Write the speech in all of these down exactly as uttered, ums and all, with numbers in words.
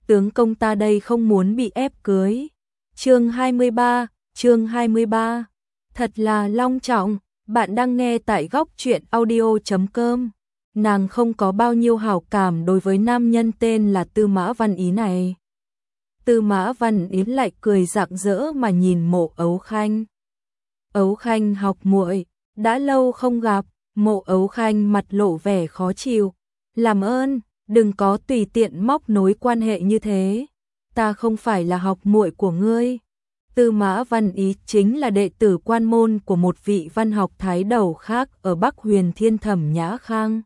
tướng công ta đây không muốn bị ép cưới. Chương hai mươi ba, chương hai mươi ba. Thật là long trọng, bạn đang nghe tại góc truyện audio chấm com. Nàng không có bao nhiêu hảo cảm đối với nam nhân tên là Tư Mã Văn Ý này. Tư Mã Văn Ý lại cười rạng rỡ mà nhìn Mộ Ấu Khanh. Ấu Khanh học muội, đã lâu không gặp. Mộ Ấu Khanh mặt lộ vẻ khó chịu. Làm ơn, đừng có tùy tiện móc nối quan hệ như thế. Ta không phải là học muội của ngươi. Tư Mã Văn Ý chính là đệ tử quan môn của một vị văn học thái đầu khác ở Bắc Huyền Thiên Thẩm Nhã Khang.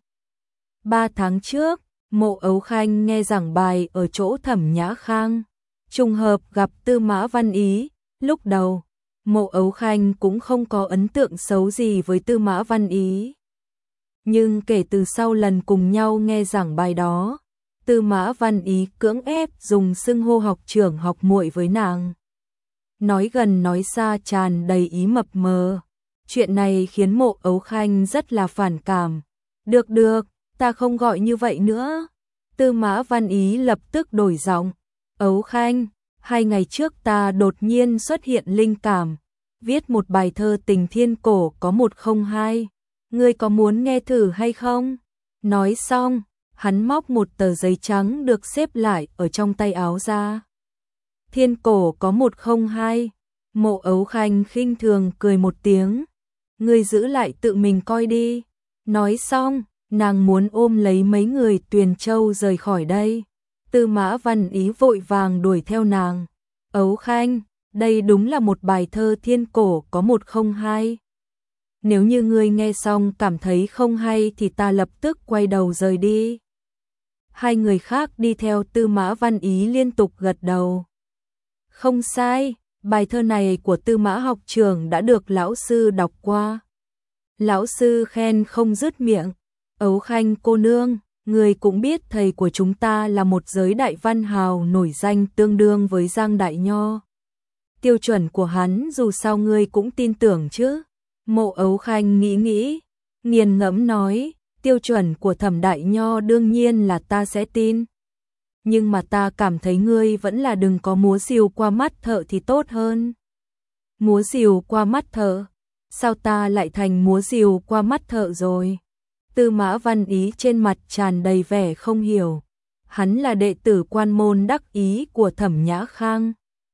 Ba tháng trước, Mộ Ấu Khanh nghe giảng bài ở chỗ Thẩm Nhã Khang. Trùng hợp gặp Tư Mã Văn Ý, lúc đầu, Mộ Ấu Khanh cũng không có ấn tượng xấu gì với Tư Mã Văn Ý. Nhưng kể từ sau lần cùng nhau nghe giảng bài đó, Tư Mã Văn Ý cưỡng ép dùng xưng hô học trưởng học muội với nàng. Nói gần nói xa tràn đầy ý mập mờ. Chuyện này khiến Mộ Ấu Khanh rất là phản cảm. Được được, ta không gọi như vậy nữa. Tư Mã Văn Ý lập tức đổi giọng. Ấu Khanh, hai ngày trước ta đột nhiên xuất hiện linh cảm, viết một bài thơ tình thiên cổ có một không hai. Ngươi có muốn nghe thử hay không? Nói xong, hắn móc một tờ giấy trắng được xếp lại ở trong tay áo ra. Thiên cổ có một không hai. Mộ Ấu Khanh khinh thường cười một tiếng. Ngươi giữ lại tự mình coi đi. Nói xong, nàng muốn ôm lấy mấy người Tuyền Châu rời khỏi đây. Tư Mã Văn Ý vội vàng đuổi theo nàng. Ấu Khanh, đây đúng là một bài thơ thiên cổ có một không hai. Nếu như ngươi nghe xong cảm thấy không hay thì ta lập tức quay đầu rời đi. Hai người khác đi theo Tư Mã Văn Ý liên tục gật đầu. Không sai, bài thơ này của Tư Mã học trưởng đã được lão sư đọc qua. Lão sư khen không dứt miệng. Ấu Khanh cô nương, người cũng biết thầy của chúng ta là một giới đại văn hào nổi danh tương đương với Giang Đại Nho. Tiêu chuẩn của hắn dù sao ngươi cũng tin tưởng chứ. Mộ Ấu Khanh nghĩ nghĩ, nghiền ngẫm nói, tiêu chuẩn của Thẩm Đại Nho đương nhiên là ta sẽ tin. Nhưng mà ta cảm thấy ngươi vẫn là đừng có múa rìu qua mắt thợ thì tốt hơn. Múa rìu qua mắt thợ? Sao ta lại thành múa rìu qua mắt thợ rồi? Tư Mã Văn Ý trên mặt tràn đầy vẻ không hiểu. Hắn là đệ tử quan môn đắc ý của Thẩm Nhã Khang.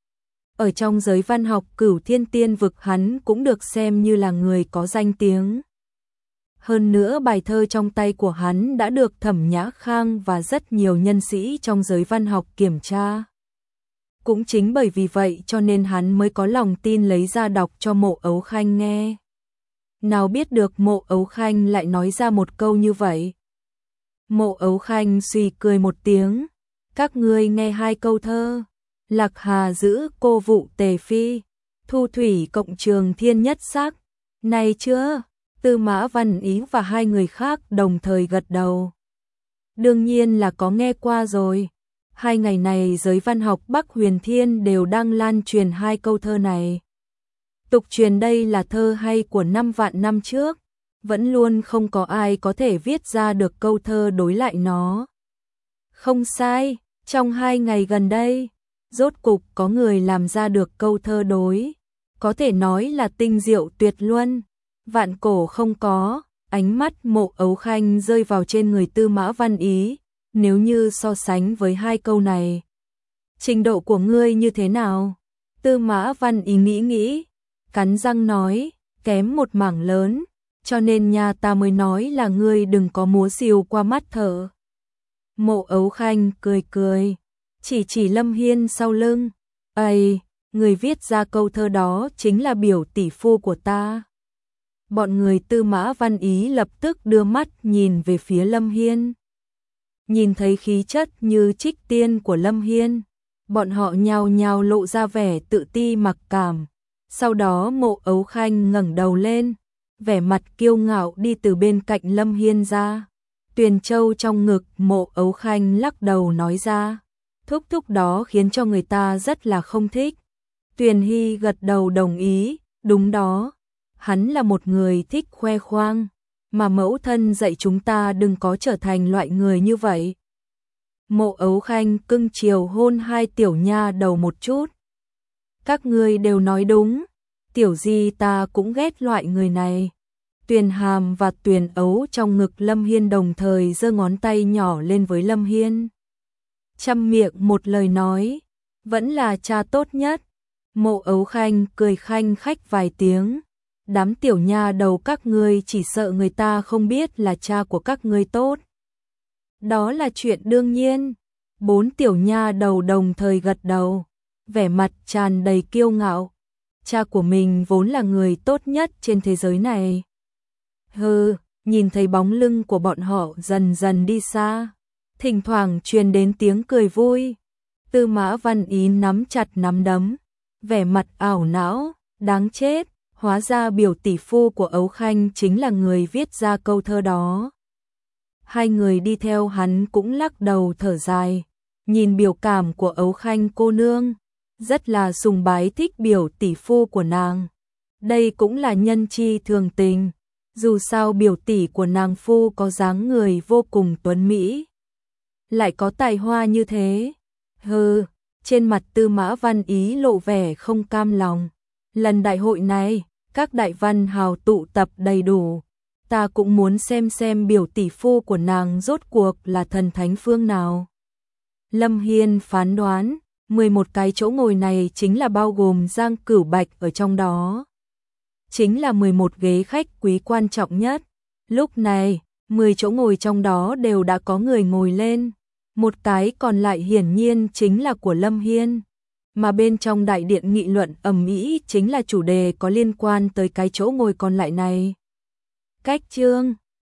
Ở trong giới văn học Cửu Thiên Tiên vực hắn cũng được xem như là người có danh tiếng. Hơn nữa bài thơ trong tay của hắn đã được Thẩm Nhã Khang và rất nhiều nhân sĩ trong giới văn học kiểm tra. Cũng chính bởi vì vậy cho nên hắn mới có lòng tin lấy ra đọc cho Mộ Ấu Khanh nghe. Nào biết được Mộ Ấu Khanh lại nói ra một câu như vậy. Mộ Ấu Khanh suy cười một tiếng. Các ngươi nghe hai câu thơ. Lạc Hà giữ cô vụ tề phi, thu thủy cộng trường thiên nhất sắc. Này chưa? Tư Mã Văn Ý và hai người khác đồng thời gật đầu. Đương nhiên là có nghe qua rồi. Hai ngày này giới văn học Bắc Huyền Thiên đều đang lan truyền hai câu thơ này. Tục truyền đây là thơ hay của năm vạn năm trước, vẫn luôn không có ai có thể viết ra được câu thơ đối lại nó. Không sai, trong hai ngày gần đây, rốt cục có người làm ra được câu thơ đối, có thể nói là tinh diệu tuyệt luân, vạn cổ không có. Ánh mắt Mộ Ấu Khanh rơi vào trên người Tư Mã Văn Ý, nếu như so sánh với hai câu này, trình độ của ngươi như thế nào? Tư Mã Văn Ý nghĩ nghĩ, cắn răng nói, kém một mảng lớn, cho nên nhà ta mới nói là ngươi đừng có múa rìu qua mắt thợ. Mộ Ấu Khanh cười cười, chỉ chỉ Lâm Hiên sau lưng. Ây, người viết ra câu thơ đó chính là biểu tỷ phu của ta. Bọn người Tư Mã Văn Ý lập tức đưa mắt nhìn về phía Lâm Hiên. Nhìn thấy khí chất như trích tiên của Lâm Hiên, bọn họ nhao nhao lộ ra vẻ tự ti mặc cảm. Sau đó Mộ Ấu Khanh ngẩng đầu lên, vẻ mặt kiêu ngạo đi từ bên cạnh Lâm Hiên ra. Tuyền Châu trong ngực Mộ Ấu Khanh lắc đầu nói ra. Thúc thúc đó khiến cho người ta rất là không thích. Tuyền Hy gật đầu đồng ý, đúng đó. Hắn là một người thích khoe khoang, mà mẫu thân dạy chúng ta đừng có trở thành loại người như vậy. Mộ Ấu Khanh cưng chiều hôn hai tiểu nha đầu một chút. Các ngươi đều nói đúng, tiểu di ta cũng ghét loại người này. Tuyền Hàm và Tuyền Ấu trong ngực Lâm Hiên đồng thời giơ ngón tay nhỏ lên với Lâm Hiên. Chăm miệng một lời nói, vẫn là cha tốt nhất. Mộ Ấu Khanh cười khanh khách vài tiếng. Đám tiểu nha đầu các ngươi chỉ sợ người ta không biết là cha của các ngươi tốt. Đó là chuyện đương nhiên. Bốn tiểu nha đầu đồng thời gật đầu, vẻ mặt tràn đầy kiêu ngạo. Cha của mình vốn là người tốt nhất trên thế giới này. Hừ, nhìn thấy bóng lưng của bọn họ dần dần đi xa, thỉnh thoảng truyền đến tiếng cười vui. Tư Mã Văn Ý nắm chặt nắm đấm, vẻ mặt ảo não, đáng chết, hóa ra biểu tỷ phu của Ấu Khanh chính là người viết ra câu thơ đó. Hai người đi theo hắn cũng lắc đầu thở dài, nhìn biểu cảm của Ấu Khanh cô nương, rất là sùng bái thích biểu tỷ phu của nàng. Đây cũng là nhân chi thường tình, dù sao biểu tỷ của nàng phu có dáng người vô cùng tuấn mỹ, lại có tài hoa như thế. Hừ, trên mặt Tư Mã Văn Ý lộ vẻ không cam lòng. Lần đại hội này, các đại văn hào tụ tập đầy đủ, ta cũng muốn xem xem biểu tỷ phu của nàng rốt cuộc là thần thánh phương nào. Lâm Hiên phán đoán, mười một cái chỗ ngồi này chính là bao gồm Giang Cửu Bạch ở trong đó. Chính là mười một ghế khách quý quan trọng nhất. Lúc này, mười chỗ ngồi trong đó đều đã có người ngồi lên. Một cái còn lại hiển nhiên chính là của Lâm Hiên. Mà bên trong đại điện nghị luận ầm ĩ chính là chủ đề có liên quan tới cái chỗ ngồi còn lại này. Cách chương